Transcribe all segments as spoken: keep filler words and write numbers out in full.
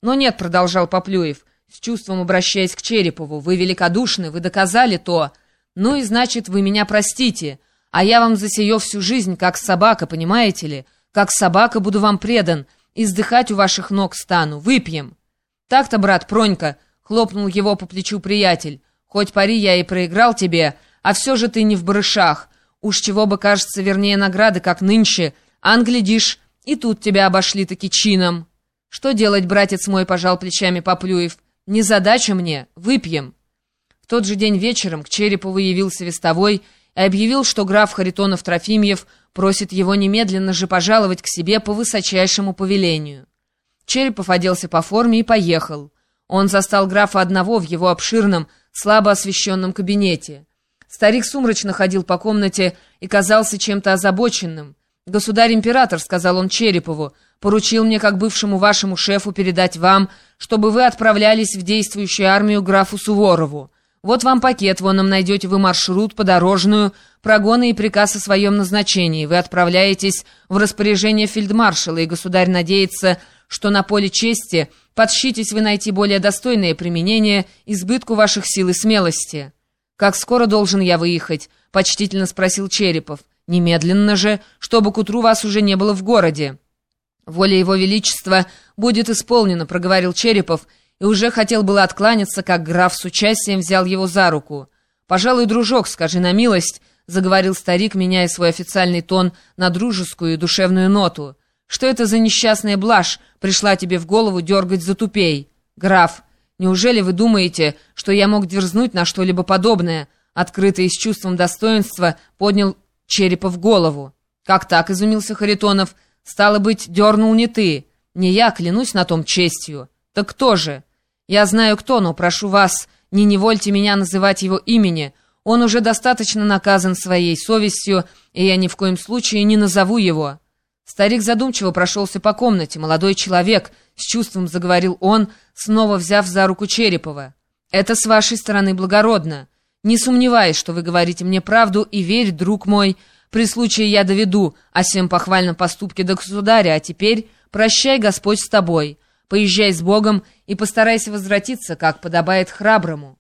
«Но нет», — продолжал Поплюев, с чувством обращаясь к Черепову, «вы великодушны, вы доказали то. Ну и значит, вы меня простите, а я вам за сие всю жизнь, как собака, понимаете ли? Как собака буду вам предан, и сдыхать у ваших ног стану. Выпьем». «Так-то, брат Пронька», — хлопнул его по плечу приятель, «хоть пари я и проиграл тебе, а все же ты не в барышах. Уж чего бы, кажется, вернее награды, как нынче, ан, глядишь, и тут тебя обошли-таки чином». «Что делать, братец мой?» — пожал плечами Поплюев. «Незадача мне. Выпьем». В тот же день вечером к Черепову явился вестовой и объявил, что граф Харитонов-Трофимьев просит его немедленно же пожаловать к себе по высочайшему повелению. Черепов оделся по форме и поехал. Он застал графа одного в его обширном, слабо освещенном кабинете. Старик сумрачно ходил по комнате и казался чем-то озабоченным. «Государь-император», — сказал он Черепову, — «поручил мне, как бывшему вашему шефу, передать вам, чтобы вы отправлялись в действующую армию графу Суворову. Вот вам пакет, вон нам найдете вы маршрут, подорожную, прогоны и приказ о своем назначении. Вы отправляетесь в распоряжение фельдмаршала, и государь надеется, что на поле чести подщитесь вы найти более достойное применение избытку ваших сил и смелости». «Как скоро должен я выехать?» — почтительно спросил Черепов. «Немедленно же, чтобы к утру вас уже не было в городе». «Воля его величества будет исполнена», — проговорил Черепов, и уже хотел было откланяться, как граф с участием взял его за руку. «Пожалуй, дружок, скажи на милость», — заговорил старик, меняя свой официальный тон на дружескую и душевную ноту. «Что это за несчастная блажь пришла тебе в голову дергать за тупей? Граф, неужели вы думаете, что я мог дерзнуть на что-либо подобное?» Открыто и с чувством достоинства поднял Черепов голову. «Как так?» — изумился Харитонов. «Стало быть, дернул не ты. Не я, клянусь на том честью. Так кто же?» «Я знаю кто, но прошу вас, не невольте меня называть его имени. Он уже достаточно наказан своей совестью, и я ни в коем случае не назову его». Старик задумчиво прошелся по комнате. «Молодой человек», — с чувством заговорил он, снова взяв за руку Черепова. «Это с вашей стороны благородно. Не сомневаюсь, что вы говорите мне правду, и верь, друг мой, при случае я доведу о сем похвальном поступке до государя, а теперь прощай, Господь с тобой. Поезжай с Богом и постарайся возвратиться, как подобает храброму».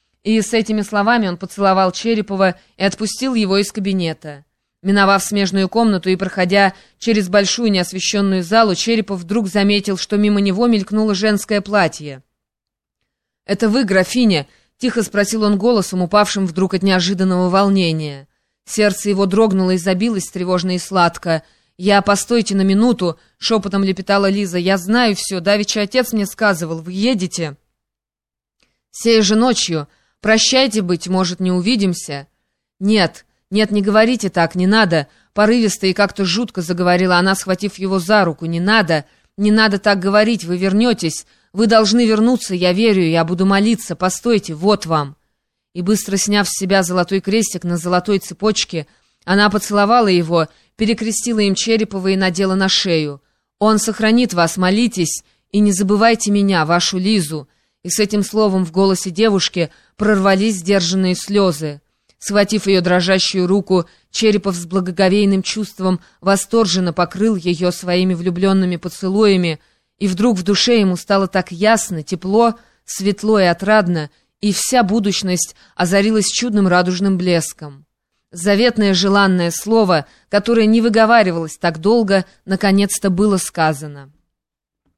И с этими словами он поцеловал Черепова и отпустил его из кабинета. Миновав смежную комнату и проходя через большую неосвещенную залу, Черепов вдруг заметил, что мимо него мелькнуло женское платье. «Это вы, графиня?» — тихо спросил он голосом, упавшим вдруг от неожиданного волнения. Сердце его дрогнуло и забилось тревожно и сладко. «Я, постойте на минуту», — шепотом лепетала Лиза, — «я знаю все, давеча отец мне сказывал, вы едете?» «Сей же ночью. Прощайте, быть может, не увидимся». «Нет, нет, не говорите так, не надо», — порывисто и как-то жутко заговорила она, схватив его за руку. «Не надо, не надо так говорить, вы вернетесь, вы должны вернуться, я верю, я буду молиться, постойте, вот вам». И быстро сняв с себя золотой крестик на золотой цепочке, она поцеловала его, перекрестила им Черепова и надела на шею. «Он сохранит вас, молитесь, и не забывайте меня, вашу Лизу». И с этим словом в голосе девушки прорвались сдержанные слезы. Схватив ее дрожащую руку, Черепов с благоговейным чувством восторженно покрыл ее своими влюбленными поцелуями, и вдруг в душе ему стало так ясно, тепло, светло и отрадно, и вся будущность озарилась чудным радужным блеском. Заветное желанное слово, которое не выговаривалось так долго, наконец-то было сказано.